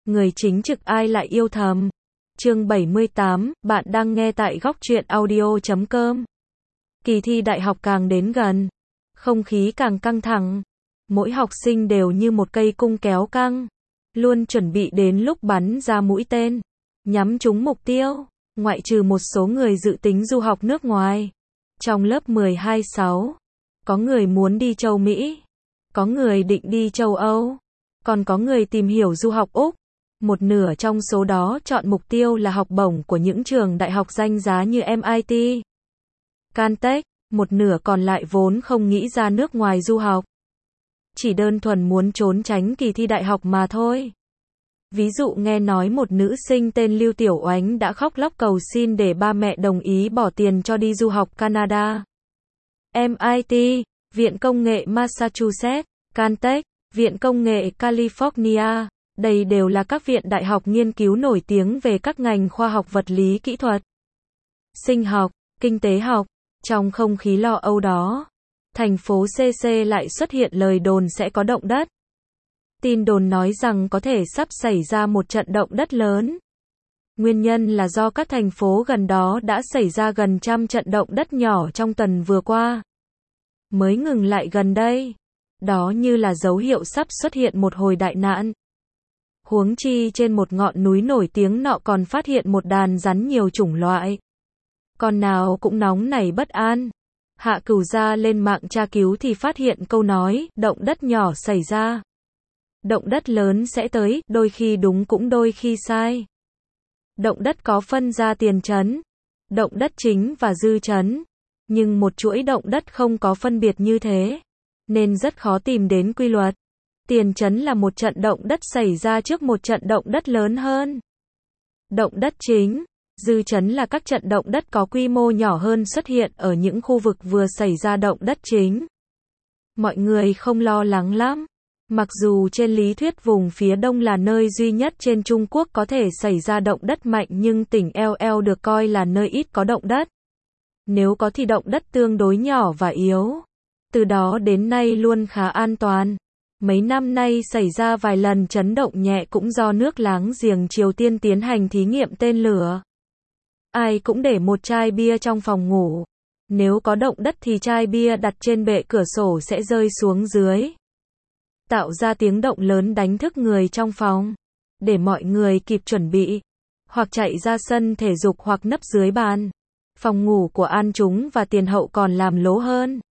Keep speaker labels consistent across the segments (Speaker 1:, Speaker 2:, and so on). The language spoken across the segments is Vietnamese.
Speaker 1: người chính trực ai lại yêu thầm. Chương 78, bạn đang nghe tại góc truyện audio.com. Kỳ thi đại học càng đến gần, không khí càng căng thẳng. Mỗi học sinh đều như một cây cung kéo căng, luôn chuẩn bị đến lúc bắn ra mũi tên, nhắm trúng mục tiêu. Ngoại trừ một số người dự tính du học nước ngoài. Trong lớp 12-6, có người muốn đi châu Mỹ, có người định đi châu Âu, còn có người tìm hiểu du học Úc. Một nửa trong số đó chọn mục tiêu là học bổng của những trường đại học danh giá như MIT, Caltech, một nửa còn lại vốn không nghĩ ra nước ngoài du học. Chỉ đơn thuần muốn trốn tránh kỳ thi đại học mà thôi. Ví dụ nghe nói một nữ sinh tên Lưu Tiểu Oánh đã khóc lóc cầu xin để ba mẹ đồng ý bỏ tiền cho đi du học Canada. MIT, Viện Công nghệ Massachusetts, Caltech, Viện Công nghệ California, đây đều là các viện đại học nghiên cứu nổi tiếng về các ngành khoa học vật lý kỹ thuật, sinh học, kinh tế học. Trong không khí lo âu đó, thành phố CC lại xuất hiện lời đồn sẽ có động đất. Tin đồn nói rằng có thể sắp xảy ra một trận động đất lớn. Nguyên nhân là do các thành phố gần đó đã xảy ra gần 100 trận động đất nhỏ trong tuần vừa qua. Mới ngừng lại gần đây. Đó như là dấu hiệu sắp xuất hiện một hồi đại nạn. Huống chi trên một ngọn núi nổi tiếng nọ còn phát hiện một đàn rắn nhiều chủng loại. Con nào cũng nóng nảy bất an. Hạ Cửu Gia lên mạng tra cứu thì phát hiện câu nói, động đất nhỏ xảy ra. Động đất lớn sẽ tới, đôi khi đúng cũng đôi khi sai. Động đất có phân ra tiền chấn, động đất chính và dư chấn. Nhưng một chuỗi động đất không có phân biệt như thế, nên rất khó tìm đến quy luật. Tiền chấn là một trận động đất xảy ra trước một trận động đất lớn hơn. Động đất chính, dư chấn là các trận động đất có quy mô nhỏ hơn xuất hiện ở những khu vực vừa xảy ra động đất chính. Mọi người không lo lắng lắm. Mặc dù trên lý thuyết vùng phía đông là nơi duy nhất trên Trung Quốc có thể xảy ra động đất mạnh nhưng tỉnh LL được coi là nơi ít có động đất. Nếu có thì động đất tương đối nhỏ và yếu. Từ đó đến nay luôn khá an toàn. Mấy năm nay xảy ra vài lần chấn động nhẹ cũng do nước láng giềng Triều Tiên tiến hành thí nghiệm tên lửa. Ai cũng để một chai bia trong phòng ngủ. Nếu có động đất thì chai bia đặt trên bệ cửa sổ sẽ rơi xuống dưới, tạo ra tiếng động lớn đánh thức người trong phòng, để mọi người kịp chuẩn bị, hoặc chạy ra sân thể dục hoặc nấp dưới bàn. Phòng ngủ của An Chúng và Tiền Hậu còn làm lố hơn.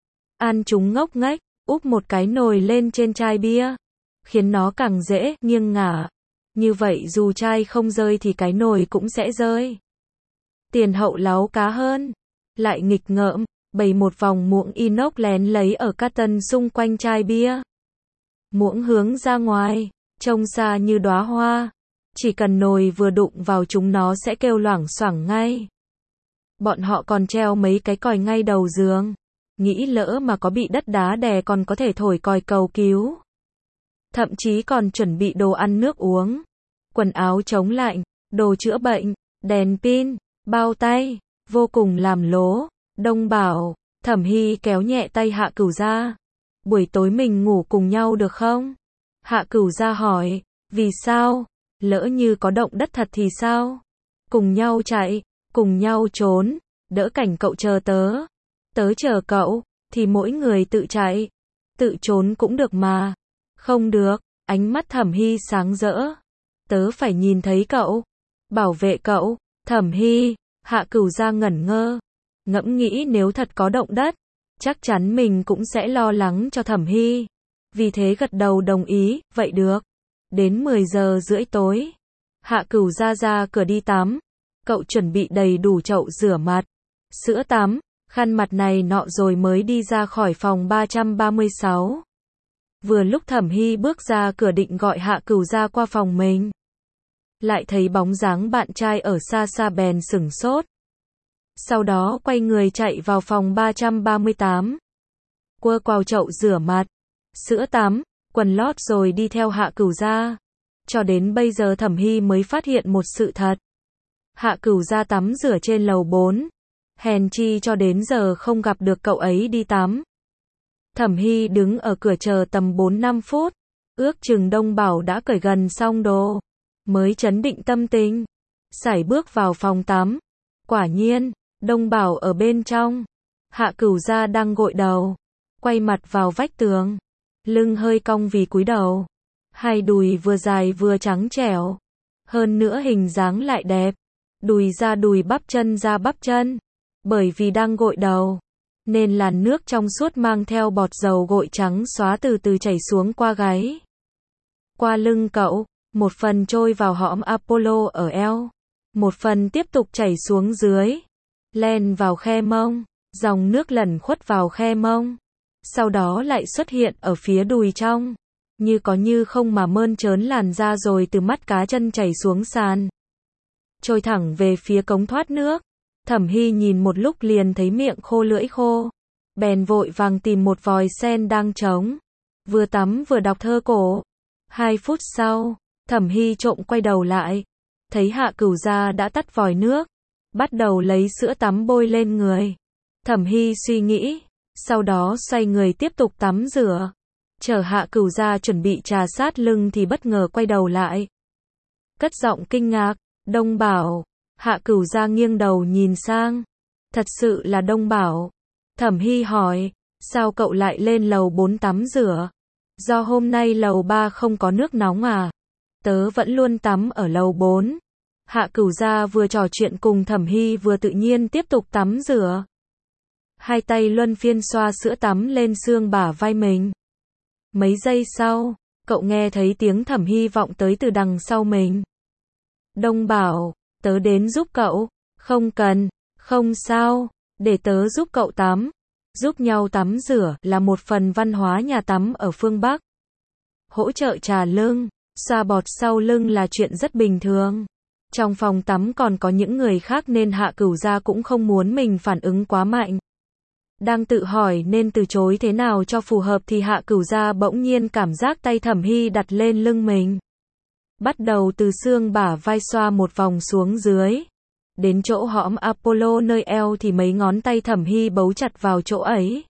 Speaker 1: An Chúng ngốc nghếch, úp một cái nồi lên trên chai bia, khiến nó càng dễ nghiêng ngả. Như vậy dù chai không rơi thì cái nồi cũng sẽ rơi. Tiền Hậu láu cá hơn, lại nghịch ngợm, bày một vòng muỗng inox lén lấy ở carton xung quanh chai bia. Muỗng hướng ra ngoài, trông xa như đóa hoa. Chỉ cần nồi vừa đụng vào chúng nó sẽ kêu loảng xoảng ngay. Bọn họ còn treo mấy cái còi ngay đầu giường. Nghĩ lỡ mà có bị đất đá đè còn có thể thổi còi cầu cứu. Thậm chí còn chuẩn bị đồ ăn nước uống, quần áo chống lạnh, đồ chữa bệnh, đèn pin, bao tay, vô cùng làm lố. Đông bảo, Thẩm Hy kéo nhẹ tay Hạ Cửu Gia. Buổi tối mình ngủ cùng nhau được không? Hạ Cửu Gia hỏi, vì sao? Lỡ như có động đất thật thì sao? Cùng nhau chạy, cùng nhau trốn, đỡ cảnh cậu chờ tớ. Tớ chờ cậu, thì mỗi người tự chạy, tự trốn cũng được mà. Không được, ánh mắt Thẩm Hy sáng rỡ. Tớ phải nhìn thấy cậu, bảo vệ cậu. Thẩm Hy, Hạ Cửu Gia ngẩn ngơ, ngẫm nghĩ nếu thật có động đất, chắc chắn mình cũng sẽ lo lắng cho Thẩm Hy. Vì thế gật đầu đồng ý, vậy được. Đến 10 giờ rưỡi tối, Hạ Cửu Gia ra cửa đi tắm. Cậu chuẩn bị đầy đủ chậu rửa mặt, sữa tắm, khăn mặt này nọ rồi mới đi ra khỏi phòng 336. Vừa lúc Thẩm Hy bước ra cửa định gọi Hạ Cửu Gia qua phòng mình, lại thấy bóng dáng bạn trai ở xa xa bèn sửng sốt. Sau đó quay người chạy vào phòng 338. Quơ quào chậu rửa mặt, sữa tắm, quần lót rồi đi theo Hạ Cửu Gia. Cho đến bây giờ Thẩm Hy mới phát hiện một sự thật. Hạ Cửu Gia tắm rửa trên lầu 4. Hèn chi cho đến giờ không gặp được cậu ấy đi tắm. Thẩm Hy đứng ở cửa chờ tầm 4-5 phút. Ước chừng Đông Bảo đã cởi gần xong đồ. mới trấn định tâm tình. Sải bước vào phòng tắm. Quả nhiên, Đông Bảo ở bên trong. Hạ Cửu Gia đang gội đầu, quay mặt vào vách tường, lưng hơi cong vì cúi đầu. Hai đùi vừa dài vừa trắng trẻo, hơn nữa hình dáng lại đẹp. Đùi ra đùi, bắp chân ra bắp chân. Bởi vì đang gội đầu, nên làn nước trong suốt mang theo bọt dầu gội trắng xóa từ từ chảy xuống qua gáy, qua lưng cậu, một phần trôi vào hõm Apollo ở eo, một phần tiếp tục chảy xuống dưới, len vào khe mông, dòng nước lẩn khuất vào khe mông, sau đó lại xuất hiện ở phía đùi trong, như có như không mà mơn trớn làn da rồi từ mắt cá chân chảy xuống sàn, trôi thẳng về phía cống thoát nước. Thẩm Hy nhìn một lúc liền thấy miệng khô lưỡi khô, bèn vội vàng tìm một vòi sen đang trống, vừa tắm vừa đọc thơ cổ. 2 phút sau, Thẩm Hy trộm quay đầu lại, thấy Hạ Cửu Gia đã tắt vòi nước, bắt đầu lấy sữa tắm bôi lên người. Thẩm Hy suy nghĩ, sau đó xoay người tiếp tục tắm rửa. Chờ Hạ Cửu Gia chuẩn bị trà sát lưng thì bất ngờ quay đầu lại, cất giọng kinh ngạc, Đông Bảo. Hạ Cửu Gia nghiêng đầu nhìn sang, thật sự là Đông Bảo. Thẩm Hy hỏi, sao cậu lại lên lầu 4 tắm rửa? Do hôm nay lầu 3 không có nước nóng à? Tớ vẫn luôn tắm ở lầu 4. Hạ Cửu Gia vừa trò chuyện cùng Thẩm Hy vừa tự nhiên tiếp tục tắm rửa. Hai tay luân phiên xoa sữa tắm lên xương bả vai mình. Mấy giây sau, cậu nghe thấy tiếng Thẩm Hy vọng tới từ đằng sau mình. Đông Bảo, tớ đến giúp cậu. Không cần, không sao, để tớ giúp cậu tắm. Giúp nhau tắm rửa là một phần văn hóa nhà tắm ở phương Bắc. Hỗ trợ trà lưng, xoa bọt sau lưng là chuyện rất bình thường. Trong phòng tắm còn có những người khác nên Hạ Cửu Gia cũng không muốn mình phản ứng quá mạnh. Đang tự hỏi nên từ chối thế nào cho phù hợp thì Hạ Cửu Gia bỗng nhiên cảm giác tay Thẩm Hy đặt lên lưng mình. Bắt đầu từ xương bả vai xoa một vòng xuống dưới. Đến chỗ hõm Apollo nơi eo thì mấy ngón tay Thẩm Hy bấu chặt vào chỗ ấy.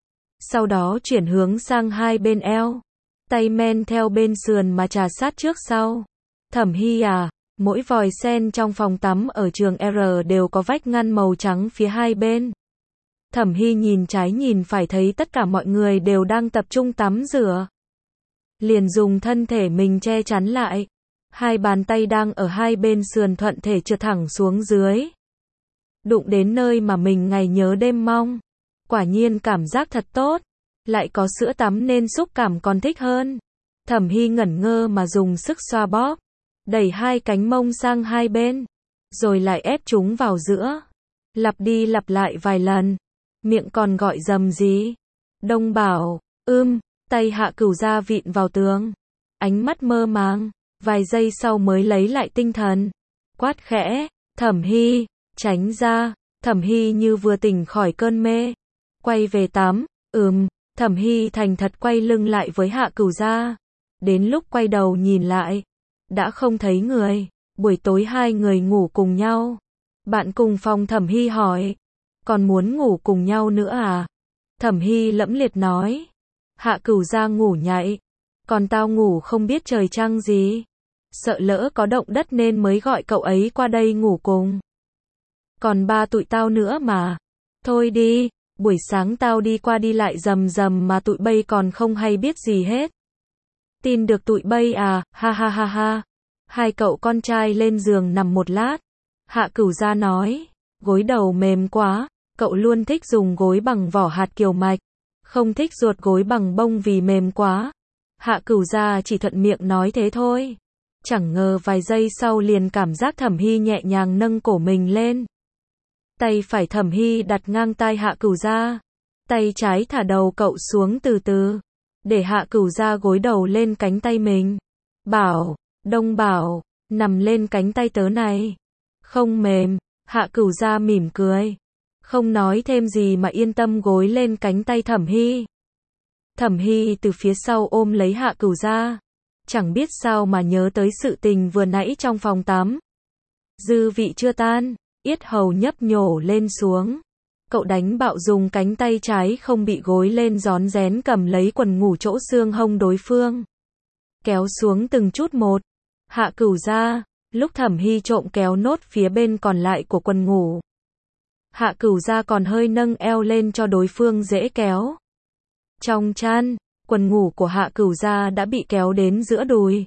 Speaker 1: Sau đó chuyển hướng sang hai bên eo. Tay men theo bên sườn mà trà sát trước sau. Thẩm Hy à, mỗi vòi sen trong phòng tắm ở trường R đều có vách ngăn màu trắng phía hai bên. Thẩm Hy nhìn trái nhìn phải thấy tất cả mọi người đều đang tập trung tắm rửa. Liền dùng thân thể mình che chắn lại. Hai bàn tay đang ở hai bên sườn thuận thể trượt thẳng xuống dưới. Đụng đến nơi mà mình ngày nhớ đêm mong. Quả nhiên cảm giác thật tốt. Lại có sữa tắm nên xúc cảm còn thích hơn. Thẩm Hy ngẩn ngơ mà dùng sức xoa bóp. Đẩy hai cánh mông sang hai bên. Rồi lại ép chúng vào giữa. Lặp đi lặp lại vài lần. Miệng còn gọi dầm gì. Đông Bảo, tay Hạ Cửu Gia vịn vào tường. Ánh mắt mơ màng. Vài giây sau mới lấy lại tinh thần. Quát khẽ, Thẩm Hy, tránh ra. Thẩm Hy như vừa tỉnh khỏi cơn mê. Quay về tắm, Thẩm Hy thành thật quay lưng lại với Hạ Cửu Gia. Đến lúc quay đầu nhìn lại, đã không thấy người. Buổi tối hai người ngủ cùng nhau. Bạn cùng phòng Thẩm Hy hỏi, còn muốn ngủ cùng nhau nữa à? Thẩm Hy lẫm liệt nói. Hạ Cửu Gia ngủ nhạy. Còn tao ngủ không biết trời trăng gì. Sợ lỡ có động đất nên mới gọi cậu ấy qua đây ngủ cùng. Còn ba tụi tao nữa mà. Thôi đi, buổi sáng tao đi qua đi lại rầm rầm mà tụi bay còn không hay biết gì hết. Tin được tụi bay à, ha ha ha ha. Hai cậu con trai lên giường nằm một lát. Hạ Cửu Gia nói, gối đầu mềm quá, cậu luôn thích dùng gối bằng vỏ hạt kiều mạch. Không thích ruột gối bằng bông vì mềm quá. Hạ Cửu Gia chỉ thuận miệng nói thế thôi. Chẳng ngờ vài giây sau liền cảm giác Thẩm Hy nhẹ nhàng nâng cổ mình lên. Tay phải Thẩm Hy đặt ngang tai Hạ Cửu Gia. Tay trái thả đầu cậu xuống từ từ. Để Hạ Cửu Gia gối đầu lên cánh tay mình. Bảo, Đông Bảo, nằm lên cánh tay tớ này. Không mềm. Hạ Cửu Gia mỉm cười. Không nói thêm gì mà yên tâm gối lên cánh tay Thẩm Hy. Thẩm Hy từ phía sau ôm lấy Hạ Cửu Gia. Chẳng biết sao mà nhớ tới sự tình vừa nãy trong phòng tắm. Dư vị chưa tan, yết hầu nhấp nhổ lên xuống. Cậu đánh bạo dùng cánh tay trái không bị gối lên rón rén cầm lấy quần ngủ chỗ xương hông đối phương. Kéo xuống từng chút một. Hạ Cửu gia, lúc Thẩm Hy trộm kéo nốt phía bên còn lại của quần ngủ. Hạ Cửu gia còn hơi nâng eo lên cho đối phương dễ kéo. Trong chăn, quần ngủ của Hạ Cửu gia đã bị kéo đến giữa đùi.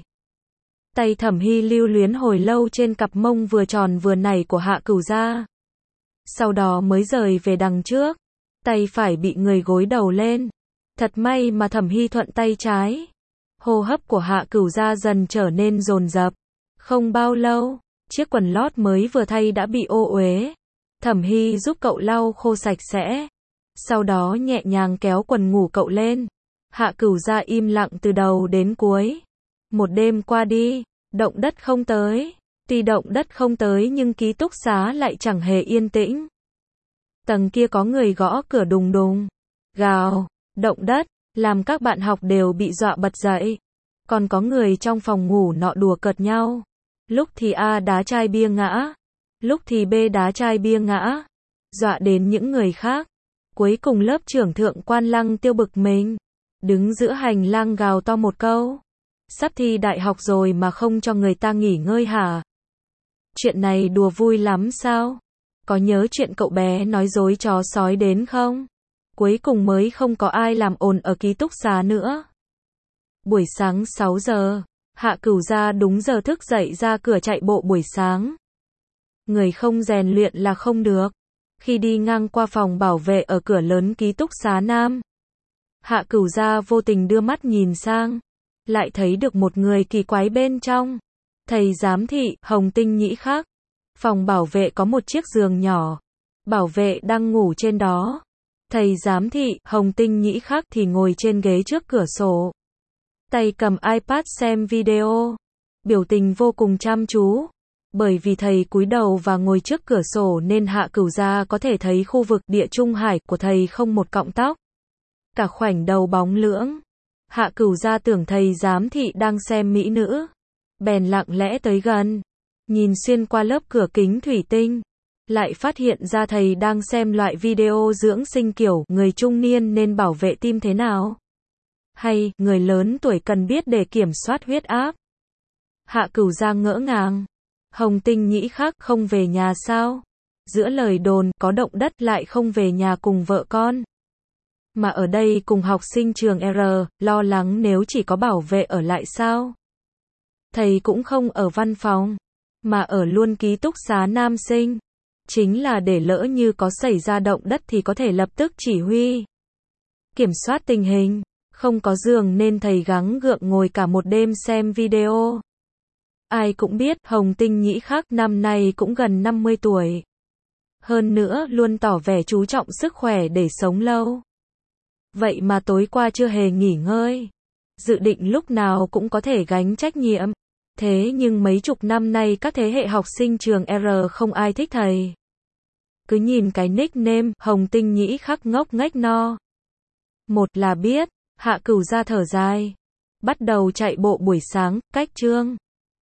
Speaker 1: Tay Thẩm Hy lưu luyến hồi lâu trên cặp mông vừa tròn vừa nảy của Hạ Cửu gia. Sau đó mới rời về đằng trước, tay phải bị người gối đầu lên. Thật may mà Thẩm Hy thuận tay trái. Hô hấp của Hạ Cửu gia dần trở nên dồn dập. Không bao lâu, chiếc quần lót mới vừa thay đã bị ô uế. Thẩm Hy giúp cậu lau khô sạch sẽ. Sau đó nhẹ nhàng kéo quần ngủ cậu lên. Hạ Cửu gia im lặng từ đầu đến cuối. Một đêm qua đi, động đất không tới. Tuy động đất không tới nhưng ký túc xá lại chẳng hề yên tĩnh. Tầng kia có người gõ cửa đùng đùng. Gào, động đất, làm các bạn học đều bị dọa bật dậy. Còn có người trong phòng ngủ nọ đùa cợt nhau. Lúc thì A đá chai bia ngã, lúc thì B đá chai bia ngã, dọa đến những người khác. Cuối cùng lớp trưởng thượng quan Lăng Tiêu bực mình, đứng giữa hành lang gào to một câu. Sắp thi đại học rồi mà không cho người ta nghỉ ngơi hả? Chuyện này đùa vui lắm sao? Có nhớ chuyện cậu bé nói dối chó sói đến không? Cuối cùng mới không có ai làm ồn ở ký túc xá nữa. Buổi sáng 6 giờ, Hạ Cửu gia đúng giờ thức dậy ra cửa chạy bộ buổi sáng. Người không rèn luyện là không được. Khi đi ngang qua phòng bảo vệ ở cửa lớn ký túc xá Nam, Hạ Cửu gia vô tình đưa mắt nhìn sang, lại thấy được một người kỳ quái bên trong. Thầy giám thị, Hồng Tinh Nhĩ Khắc. Phòng bảo vệ có một chiếc giường nhỏ. Bảo vệ đang ngủ trên đó. Thầy giám thị, Hồng Tinh Nhĩ Khắc thì ngồi trên ghế trước cửa sổ. Tay cầm iPad xem video. Biểu tình vô cùng chăm chú. Bởi vì thầy cúi đầu và ngồi trước cửa sổ nên Hạ Cửu gia có thể thấy khu vực địa trung hải của thầy không một cọng tóc. Cả khoảnh đầu bóng lưỡng. Hạ Cửu gia tưởng thầy giám thị đang xem mỹ nữ. Bèn lặng lẽ tới gần. Nhìn xuyên qua lớp cửa kính thủy tinh. Lại phát hiện ra thầy đang xem loại video dưỡng sinh kiểu người trung niên nên bảo vệ tim thế nào. Hay, người lớn tuổi cần biết để kiểm soát huyết áp. Hạ Cửu gia ngỡ ngàng. Hồng Tinh Nhĩ Khắc không về nhà sao? Giữa lời đồn có động đất lại không về nhà cùng vợ con. Mà ở đây cùng học sinh trường R, lo lắng nếu chỉ có bảo vệ ở lại sao? Thầy cũng không ở văn phòng, mà ở luôn ký túc xá nam sinh. Chính là để lỡ như có xảy ra động đất thì có thể lập tức chỉ huy. Kiểm soát tình hình. Không có giường nên thầy gắng gượng ngồi cả một đêm xem video. Ai cũng biết Hồng Tinh Nhĩ Khắc năm nay cũng gần 50 tuổi. Hơn nữa luôn tỏ vẻ chú trọng sức khỏe để sống lâu. Vậy mà tối qua chưa hề nghỉ ngơi. Dự định lúc nào cũng có thể gánh trách nhiệm. Thế nhưng mấy chục năm nay các thế hệ học sinh trường R không ai thích thầy. Cứ nhìn cái nickname Hồng Tinh Nhĩ Khắc ngốc nghếch no. Một là biết, Hạ Cửu gia thở dài. Bắt đầu chạy bộ buổi sáng, cách chương.